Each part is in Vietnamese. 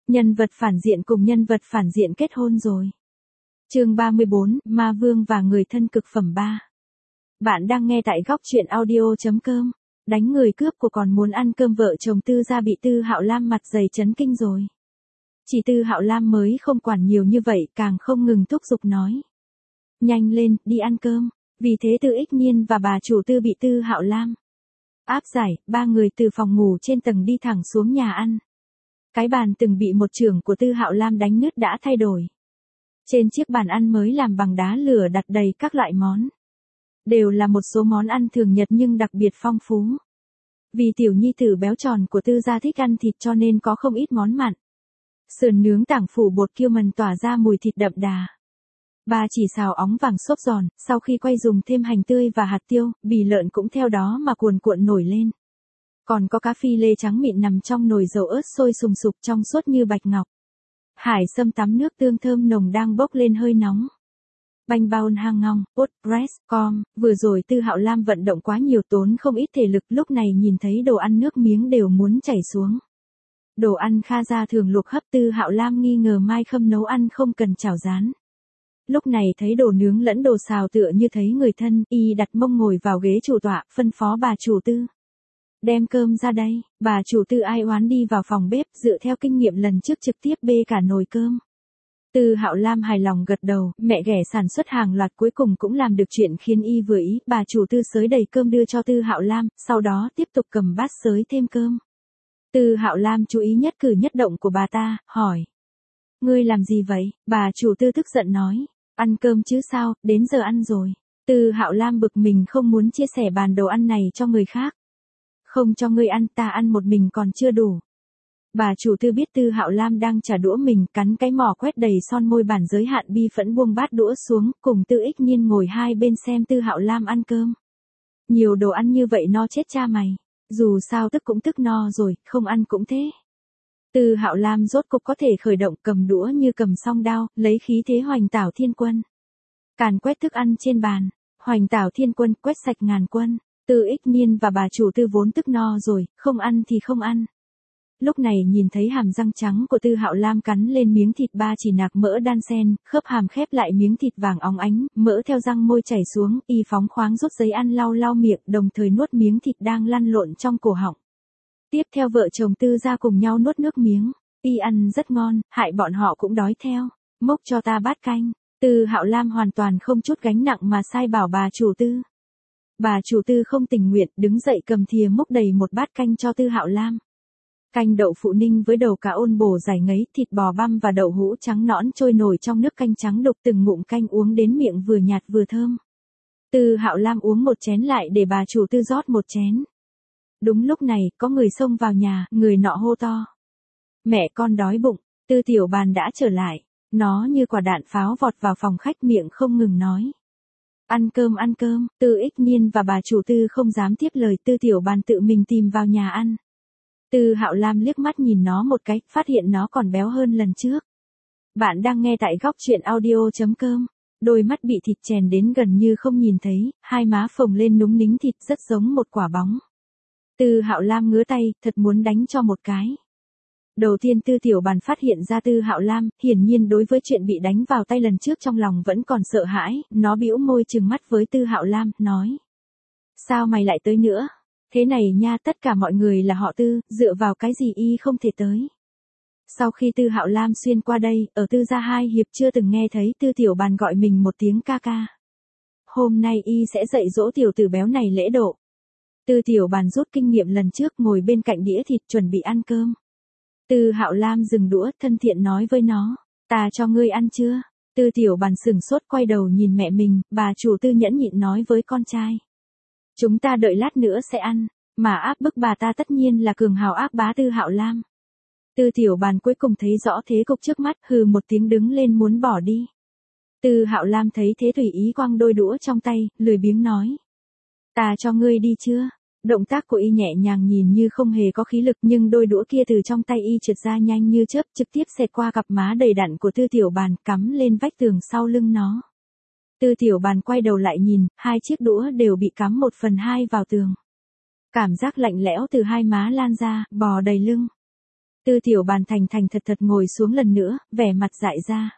Nhân vật phản diện cùng nhân vật phản diện kết hôn rồi. Chương 34, Ma Vương và người thân cực phẩm 3. Bạn đang nghe tại góc truyện audio.com. Đánh người cướp của còn muốn ăn cơm, vợ chồng Tư gia bị Tư Hạo Lam mặt dày chấn kinh rồi. Chỉ Tư Hạo Lam mới không quản nhiều như vậy, càng không ngừng thúc giục nói. Nhanh lên, đi ăn cơm. Vì thế Tư Ích Nhiên và bà chủ Tư bị Tư Hạo Lam áp giải, ba người từ phòng ngủ trên tầng đi thẳng xuống nhà ăn. Cái bàn từng bị một chưởng của Tư Hạo Lam đánh nứt đã thay đổi. Trên chiếc bàn ăn mới làm bằng đá lửa đặt đầy các loại món. Đều là một số món ăn thường nhật nhưng đặc biệt phong phú. Vì tiểu nhi tử béo tròn của Tư gia thích ăn thịt cho nên có không ít món mặn. Sườn nướng tảng phủ bột kiêu mần tỏa ra mùi thịt đậm đà. Bà chỉ xào óng vàng xốp giòn, sau khi quay dùng thêm hành tươi và hạt tiêu, bì lợn cũng theo đó mà cuồn cuộn nổi lên. Còn có cá phi lê trắng mịn nằm trong nồi dầu ớt sôi sùng sục trong suốt như bạch ngọc. Hải sâm tắm nước tương thơm nồng đang bốc lên hơi nóng. Banh bao hang ngong, pot, breast, com, vừa rồi Tư Hạo Lam vận động quá nhiều tốn không ít thể lực, lúc này nhìn thấy đồ ăn nước miếng đều muốn chảy xuống. Đồ ăn Kha gia thường luộc hấp, Tư Hạo Lam nghi ngờ Mai Khâm nấu ăn không cần chảo rán. Lúc này thấy đồ nướng lẫn đồ xào tựa như thấy người thân, y đặt mông ngồi vào ghế chủ tọa, phân phó bà chủ Tư. Đem cơm ra đây, bà chủ Tư ai oán đi vào phòng bếp, dựa theo kinh nghiệm lần trước trực tiếp bê cả nồi cơm. Tư Hạo Lam hài lòng gật đầu, mẹ ghẻ sản xuất hàng loạt cuối cùng cũng làm được chuyện khiến y vừa ý, bà chủ Tư xới đầy cơm đưa cho Tư Hạo Lam, sau đó tiếp tục cầm bát xới thêm cơm. Tư Hạo Lam chú ý nhất cử nhất động của bà ta, hỏi. Ngươi làm gì vậy? Bà chủ Tư tức giận nói. Ăn cơm chứ sao, đến giờ ăn rồi. Tư Hạo Lam bực mình không muốn chia sẻ bàn đồ ăn này cho người khác. Không cho ngươi ăn, ta ăn một mình còn chưa đủ. Bà chủ Tư biết Tư Hạo Lam đang trả đũa mình, cắn cái mỏ quét đầy son môi bản giới hạn, bi phẫn buông bát đũa xuống, cùng Tư Ích Nhiên ngồi hai bên xem Tư Hạo Lam ăn cơm. Nhiều đồ ăn như vậy no chết cha mày. Dù sao tức cũng tức no rồi, không ăn cũng thế. Tư Hạo Lam rốt cục có thể khởi động, cầm đũa như cầm song đao, lấy khí thế Hoành Tảo Thiên Quân. Càn quét thức ăn trên bàn. Hoành Tảo Thiên Quân quét sạch ngàn quân. Tư Ích Nhiên và bà chủ Tư vốn tức no rồi, không ăn thì không ăn. Lúc này nhìn thấy hàm răng trắng của Tư Hạo Lam cắn lên miếng thịt ba chỉ nạc mỡ đan xen, khớp hàm khép lại miếng thịt vàng óng ánh, mỡ theo răng môi chảy xuống, y phóng khoáng rút giấy ăn lau lau miệng, đồng thời nuốt miếng thịt đang lăn lộn trong cổ họng. Tiếp theo vợ chồng Tư gia cùng nhau nuốt nước miếng, y ăn rất ngon, hại bọn họ cũng đói theo. Mốc cho ta bát canh. Tư Hạo Lam hoàn toàn không chút gánh nặng mà sai bảo bà chủ Tư. Bà chủ Tư không tình nguyện, đứng dậy cầm thìa múc đầy một bát canh cho Tư Hạo Lam. Canh đậu phụ ninh với đầu cá ôn bổ giải ngấy, thịt bò băm và đậu hũ trắng nõn trôi nổi trong nước canh trắng đục, từng ngụm canh uống đến miệng vừa nhạt vừa thơm. Tư Hạo Lam uống một chén lại để bà chủ Tư rót một chén. Đúng lúc này, có người xông vào nhà, người nọ hô to. Mẹ con đói bụng. Tư Tiểu Bàn đã trở lại. Nó như quả đạn pháo vọt vào phòng khách, miệng không ngừng nói. Ăn cơm, Tư Ích Nhiên và bà chủ Tư không dám tiếp lời, Tư Tiểu Bàn tự mình tìm vào nhà ăn. Tư Hạo Lam liếc mắt nhìn nó một cái, phát hiện nó còn béo hơn lần trước. Bạn đang nghe tại góc truyện audio.com. Đôi mắt bị thịt chèn đến gần như không nhìn thấy, hai má phồng lên núng nính thịt rất giống một quả bóng. Tư Hạo Lam ngứa tay, thật muốn đánh cho một cái. Đầu tiên Tư Tiểu Bàn phát hiện ra Tư Hạo Lam, hiển nhiên đối với chuyện bị đánh vào tay lần trước trong lòng vẫn còn sợ hãi, nó bĩu môi trừng mắt với Tư Hạo Lam, nói. Sao mày lại tới nữa? Thế này nha, tất cả mọi người là họ Tư, dựa vào cái gì y không thể tới. Sau khi Tư Hạo Lam xuyên qua đây, ở Tư gia 2 hiệp chưa từng nghe thấy Tư Tiểu Bàn gọi mình một tiếng ca ca. Hôm nay y sẽ dạy dỗ tiểu tử béo này lễ độ. Tư Tiểu Bàn rút kinh nghiệm lần trước, ngồi bên cạnh đĩa thịt chuẩn bị ăn cơm. Tư Hạo Lam dừng đũa, thân thiện nói với nó, ta cho ngươi ăn chưa? Tư Tiểu Bàn sừng sốt quay đầu nhìn mẹ mình, bà chủ Tư nhẫn nhịn nói với con trai. Chúng ta đợi lát nữa sẽ ăn, mà áp bức bà ta tất nhiên là cường hào ác bá Tư Hạo Lam. Tư Tiểu Bàn cuối cùng thấy rõ thế cục trước mắt, hừ một tiếng đứng lên muốn bỏ đi. Tư Hạo Lam thấy thế tùy ý quăng đôi đũa trong tay, lười biếng nói. Ta cho ngươi đi chưa? Động tác của y nhẹ nhàng nhìn như không hề có khí lực, nhưng đôi đũa kia từ trong tay y trượt ra nhanh như chớp, trực tiếp xẹt qua cặp má đầy đặn của Tư Tiểu Bàn, cắm lên vách tường sau lưng nó. Tư Tiểu Bàn quay đầu lại nhìn, hai chiếc đũa đều bị cắm 1/2 vào tường. Cảm giác lạnh lẽo từ hai má lan ra, bò đầy lưng. Tư Tiểu Bàn thành thành thật thật ngồi xuống lần nữa, vẻ mặt dại ra.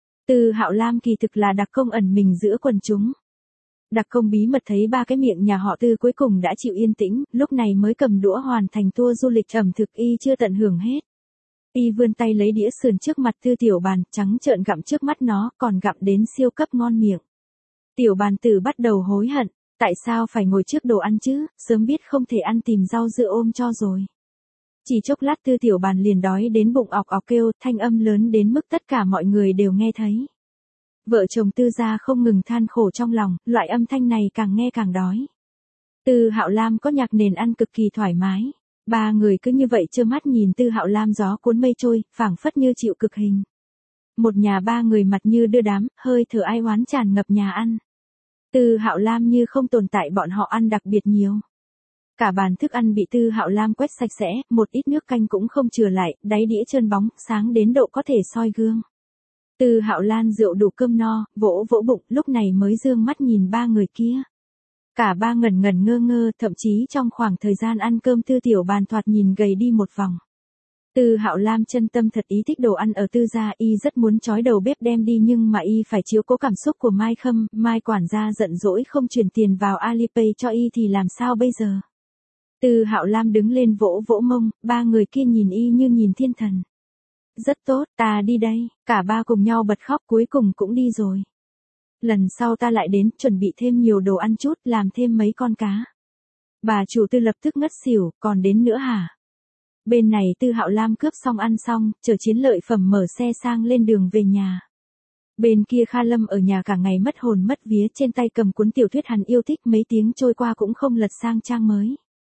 Tư Hạo Lam kỳ thực là đặc công ẩn mình giữa quần chúng. Đặc công bí mật thấy ba cái miệng nhà họ Tư cuối cùng đã chịu yên tĩnh, lúc này mới cầm đũa hoàn thành tour du lịch ẩm thực y chưa tận hưởng hết. Y vươn tay lấy đĩa sườn trước mặt Tư Tiểu Bàn, trắng trợn gặm trước mắt nó, còn gặm đến siêu cấp ngon miệng. Tiểu Bàn Tử bắt đầu hối hận, tại sao phải ngồi trước đồ ăn chứ, sớm biết không thể ăn tìm rau dưa ôm cho rồi. Chỉ chốc lát Tư Tiểu Bàn liền đói đến bụng ọc ọc kêu, thanh âm lớn đến mức tất cả mọi người đều nghe thấy. Vợ chồng Tư gia không ngừng than khổ trong lòng, loại âm thanh này càng nghe càng đói. Tư Hạo Lam có nhạc nền ăn cực kỳ thoải mái. Ba người cứ như vậy trơ mắt nhìn Tư Hạo Lam gió cuốn mây trôi, phảng phất như chịu cực hình. Một nhà ba người mặt như đưa đám, hơi thở ai oán tràn ngập nhà ăn. Tư Hạo Lam như không tồn tại, bọn họ ăn đặc biệt nhiều. Cả bàn thức ăn bị Tư Hạo Lam quét sạch sẽ, một ít nước canh cũng không chừa lại, đáy đĩa trơn bóng, sáng đến độ có thể soi gương. Tư Hạo Lam rượu đủ cơm no, vỗ vỗ bụng, lúc này mới dương mắt nhìn ba người kia. Cả ba ngẩn ngẩn ngơ ngơ, thậm chí trong khoảng thời gian ăn cơm Tư Tiểu Bàn thoạt nhìn gầy đi một vòng. Tư Hạo Lam chân tâm thật ý thích đồ ăn ở Tư gia, y rất muốn chói đầu bếp đem đi nhưng mà y phải chiếu cố cảm xúc của Mai Khâm, Mai quản gia giận dỗi không chuyển tiền vào Alipay cho y thì làm sao bây giờ. Tư Hạo Lam đứng lên vỗ vỗ mông, ba người kia nhìn y như nhìn thiên thần. Rất tốt, ta đi đây, cả ba cùng nhau bật khóc cuối cùng cũng đi rồi. Lần sau ta lại đến, chuẩn bị thêm nhiều đồ ăn chút, làm thêm mấy con cá. Bà chủ Tư lập tức ngất xỉu, còn đến nữa hả? Bên này Tư Hạo Lam cướp xong ăn xong, chờ Chiến Lợi Phẩm mở xe sang lên đường về nhà. Bên kia Kha Lâm ở nhà cả ngày mất hồn mất vía, trên tay cầm cuốn tiểu thuyết hắn yêu thích, mấy tiếng trôi qua cũng không lật sang trang mới.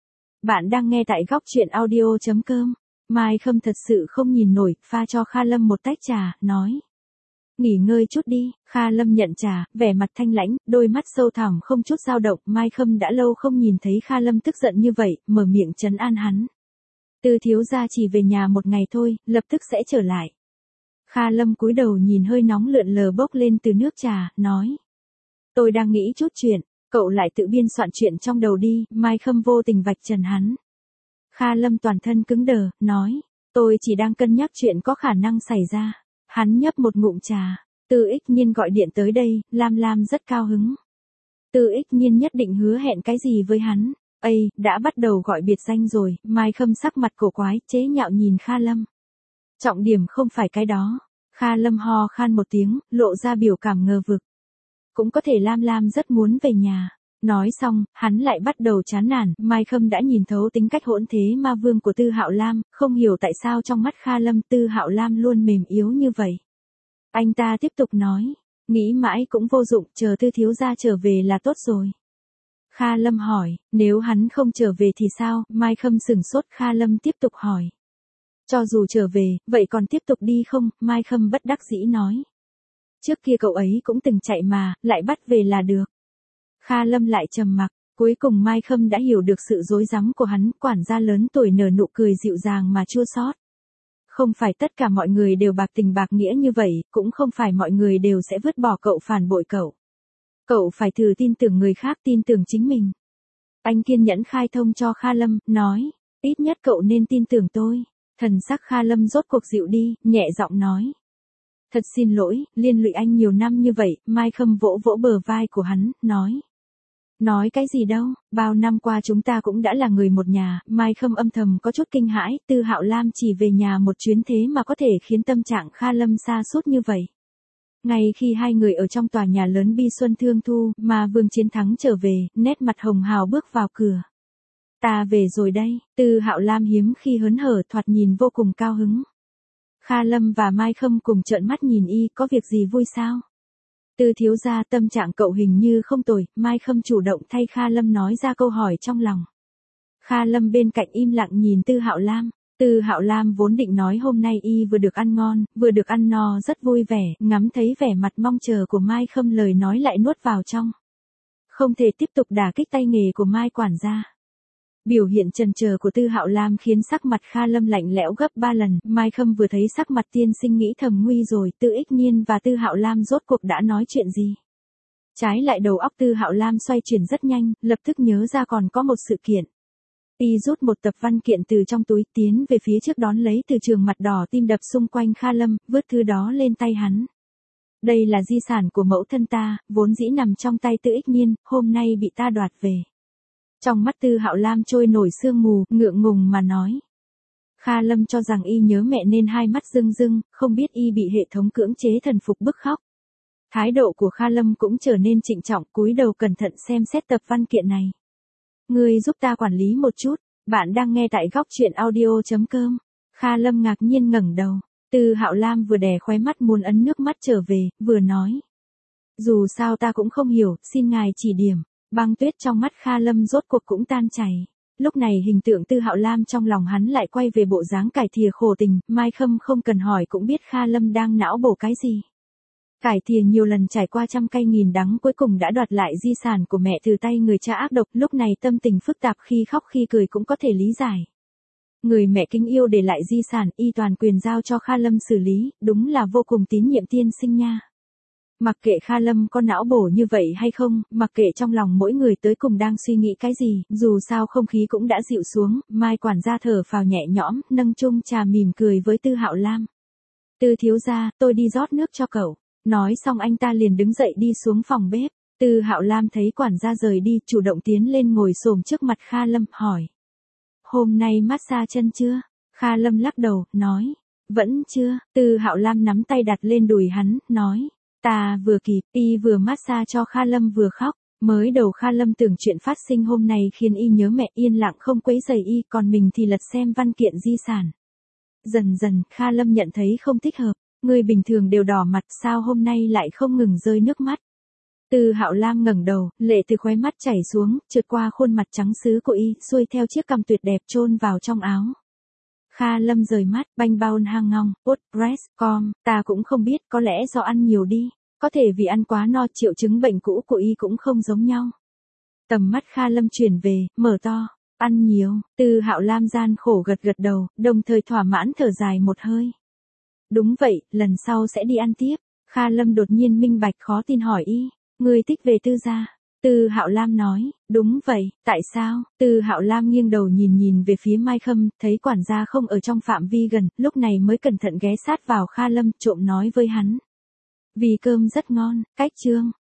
Bạn đang nghe tại góc truyện audio.com. Mai Khâm thật sự không nhìn nổi, pha cho Kha Lâm một tách trà, nói. Nghỉ ngơi chút đi. Kha Lâm nhận trà, vẻ mặt thanh lãnh, đôi mắt sâu thẳm không chút dao động. Mai Khâm đã lâu không nhìn thấy Kha Lâm tức giận như vậy, mở miệng trấn an hắn. Tư thiếu gia chỉ về nhà một ngày thôi, lập tức sẽ trở lại. Kha Lâm cúi đầu nhìn hơi nóng lượn lờ bốc lên từ nước trà, nói. Tôi đang nghĩ chút chuyện, cậu lại tự biên soạn chuyện trong đầu đi. Mai Khâm vô tình vạch trần hắn. Kha Lâm toàn thân cứng đờ, nói. Tôi chỉ đang cân nhắc chuyện có khả năng xảy ra. Hắn nhấp một ngụm trà. Tư Ích Nhiên gọi điện tới đây, Lam Lam rất cao hứng. Tư Ích Nhiên nhất định hứa hẹn cái gì với hắn. Ây, đã bắt đầu gọi biệt danh rồi. Mai Khâm sắc mặt cổ quái, chế nhạo nhìn Kha Lâm. Trọng điểm không phải cái đó. Kha Lâm ho khan một tiếng, lộ ra biểu cảm ngờ vực. Cũng có thể Lam Lam rất muốn về nhà. Nói xong, hắn lại bắt đầu chán nản. Mai Khâm đã nhìn thấu tính cách hỗn thế ma vương của Tư Hạo Lam, không hiểu tại sao trong mắt Kha Lâm Tư Hạo Lam luôn mềm yếu như vậy. Anh ta tiếp tục nói, nghĩ mãi cũng vô dụng, chờ Tư thiếu gia trở về là tốt rồi. Kha Lâm hỏi, nếu hắn không trở về thì sao? Mai Khâm sửng sốt. Kha Lâm tiếp tục hỏi. Cho dù trở về, vậy còn tiếp tục đi không? Mai Khâm bất đắc dĩ nói. Trước kia cậu ấy cũng từng chạy mà, lại bắt về là được. Kha Lâm lại trầm mặc, cuối cùng Mai Khâm đã hiểu được sự rối rắm của hắn, quản gia lớn tuổi nở nụ cười dịu dàng mà chua xót. Không phải tất cả mọi người đều bạc tình bạc nghĩa như vậy, cũng không phải mọi người đều sẽ vứt bỏ cậu, phản bội cậu. Cậu phải thử tin tưởng người khác, tin tưởng chính mình. Anh kiên nhẫn khai thông cho Kha Lâm, nói, ít nhất cậu nên tin tưởng tôi. Thần sắc Kha Lâm rốt cuộc dịu đi, nhẹ giọng nói. Thật xin lỗi, liên lụy anh nhiều năm như vậy. Mai Khâm vỗ vỗ bờ vai của hắn, nói. Nói cái gì đâu, bao năm qua chúng ta cũng đã là người một nhà. Mai Khâm âm thầm có chút kinh hãi, Tư Hạo Lam chỉ về nhà một chuyến thế mà có thể khiến tâm trạng Kha Lâm sa sút như vậy. Ngay khi hai người ở trong tòa nhà lớn bi xuân thương thu, mà Vương Chiến Thắng trở về, nét mặt hồng hào bước vào cửa. Ta về rồi đây. Tư Hạo Lam hiếm khi hớn hở, thoạt nhìn vô cùng cao hứng. Kha Lâm và Mai Khâm cùng trợn mắt nhìn y, có việc gì vui sao? Tư thiếu gia, tâm trạng cậu hình như không tồi. Mai Khâm chủ động thay Kha Lâm nói ra câu hỏi trong lòng. Kha Lâm bên cạnh im lặng nhìn Tư Hạo Lam. Tư Hạo Lam vốn định nói hôm nay y vừa được ăn ngon, vừa được ăn no rất vui vẻ, ngắm thấy vẻ mặt mong chờ của Mai Khâm lời nói lại nuốt vào trong. Không thể tiếp tục đả kích tay nghề của Mai quản gia. Biểu hiện chần chờ của Tư Hạo Lam khiến sắc mặt Kha Lâm lạnh lẽo gấp 3 lần. Mai Khâm vừa thấy sắc mặt tiên sinh nghĩ thầm nguy rồi, Tư Ích Nhiên và Tư Hạo Lam rốt cuộc đã nói chuyện gì. Trái lại đầu óc Tư Hạo Lam xoay chuyển rất nhanh, lập tức nhớ ra còn có một sự kiện. Y rút một tập văn kiện từ trong túi tiến về phía trước đón lấy từ trường mặt đỏ tim đập xung quanh Kha Lâm, vứt thứ đó lên tay hắn. Đây là di sản của mẫu thân ta, vốn dĩ nằm trong tay Tư Ích Nhiên, hôm nay bị ta đoạt về. Trong mắt Tư Hạo Lam trôi nổi sương mù, ngượng ngùng mà nói. Kha Lâm cho rằng y nhớ mẹ nên hai mắt rưng rưng, không biết y bị hệ thống cưỡng chế thần phục bức khóc. Thái độ của Kha Lâm cũng trở nên trịnh trọng, cúi đầu cẩn thận xem xét tập văn kiện này. Ngươi giúp ta quản lý một chút, bạn đang nghe tại góc truyện audio.com. Kha Lâm ngạc nhiên ngẩng đầu, Tư Hạo Lam vừa đè khóe mắt muốn ấn nước mắt trở về, vừa nói. Dù sao ta cũng không hiểu, xin ngài chỉ điểm. Băng tuyết trong mắt Kha Lâm rốt cuộc cũng tan chảy. Lúc này hình tượng Tư Hạo Lam trong lòng hắn lại quay về bộ dáng cải thìa khổ tình, Mai Khâm không cần hỏi cũng biết Kha Lâm đang não bổ cái gì. Cải thìa nhiều lần trải qua trăm cay nghìn đắng cuối cùng đã đoạt lại di sản của mẹ từ tay người cha ác độc, lúc này tâm tình phức tạp khi khóc khi cười cũng có thể lý giải. Người mẹ kính yêu để lại di sản, y toàn quyền giao cho Kha Lâm xử lý, đúng là vô cùng tín nhiệm tiên sinh nha. Mặc kệ Kha Lâm có não bổ như vậy hay không, mặc kệ trong lòng mỗi người tới cùng đang suy nghĩ cái gì, dù sao không khí cũng đã dịu xuống, Mai quản gia thở phào nhẹ nhõm, nâng chung trà mỉm cười với Tư Hạo Lam. Tư thiếu gia, tôi đi rót nước cho cậu. Nói xong anh ta liền đứng dậy đi xuống phòng bếp. Tư Hạo Lam thấy quản gia rời đi, chủ động tiến lên ngồi xổm trước mặt Kha Lâm, hỏi. Hôm nay massage chân chưa? Kha Lâm lắc đầu, nói. Vẫn chưa. Tư Hạo Lam nắm tay đặt lên đùi hắn, nói. Ta vừa kịp, y vừa massage cho Kha Lâm vừa khóc. Mới đầu Kha Lâm tưởng chuyện phát sinh hôm nay khiến y nhớ mẹ, yên lặng không quấy rầy y, còn mình thì lật xem văn kiện di sản. Dần dần, Kha Lâm nhận thấy không thích hợp. Người bình thường đều đỏ mặt, sao hôm nay lại không ngừng rơi nước mắt. Tư Hạo Lam ngẩng đầu, lệ từ khóe mắt chảy xuống, trượt qua khuôn mặt trắng sứ của y, xuôi theo chiếc cằm tuyệt đẹp chôn vào trong áo. Kha Lâm rời mắt, banh bao hang ngong, press.com, ta cũng không biết, có lẽ do ăn nhiều đi, có thể vì ăn quá no, triệu chứng bệnh cũ của y cũng không giống nhau. Tầm mắt Kha Lâm chuyển về, mở to, ăn nhiều, Tư Hạo Lam gian khổ gật gật đầu, đồng thời thỏa mãn thở dài một hơi. Đúng vậy, lần sau sẽ đi ăn tiếp. Kha Lâm đột nhiên minh bạch khó tin hỏi y, ngươi thích về Tư gia? Tư Hạo Lam nói, đúng vậy, tại sao? Tư Hạo Lam nghiêng đầu nhìn về phía Mai Khâm, thấy quản gia không ở trong phạm vi gần, lúc này mới cẩn thận ghé sát vào Kha Lâm, trộm nói với hắn. Vì cơm rất ngon, cách chương.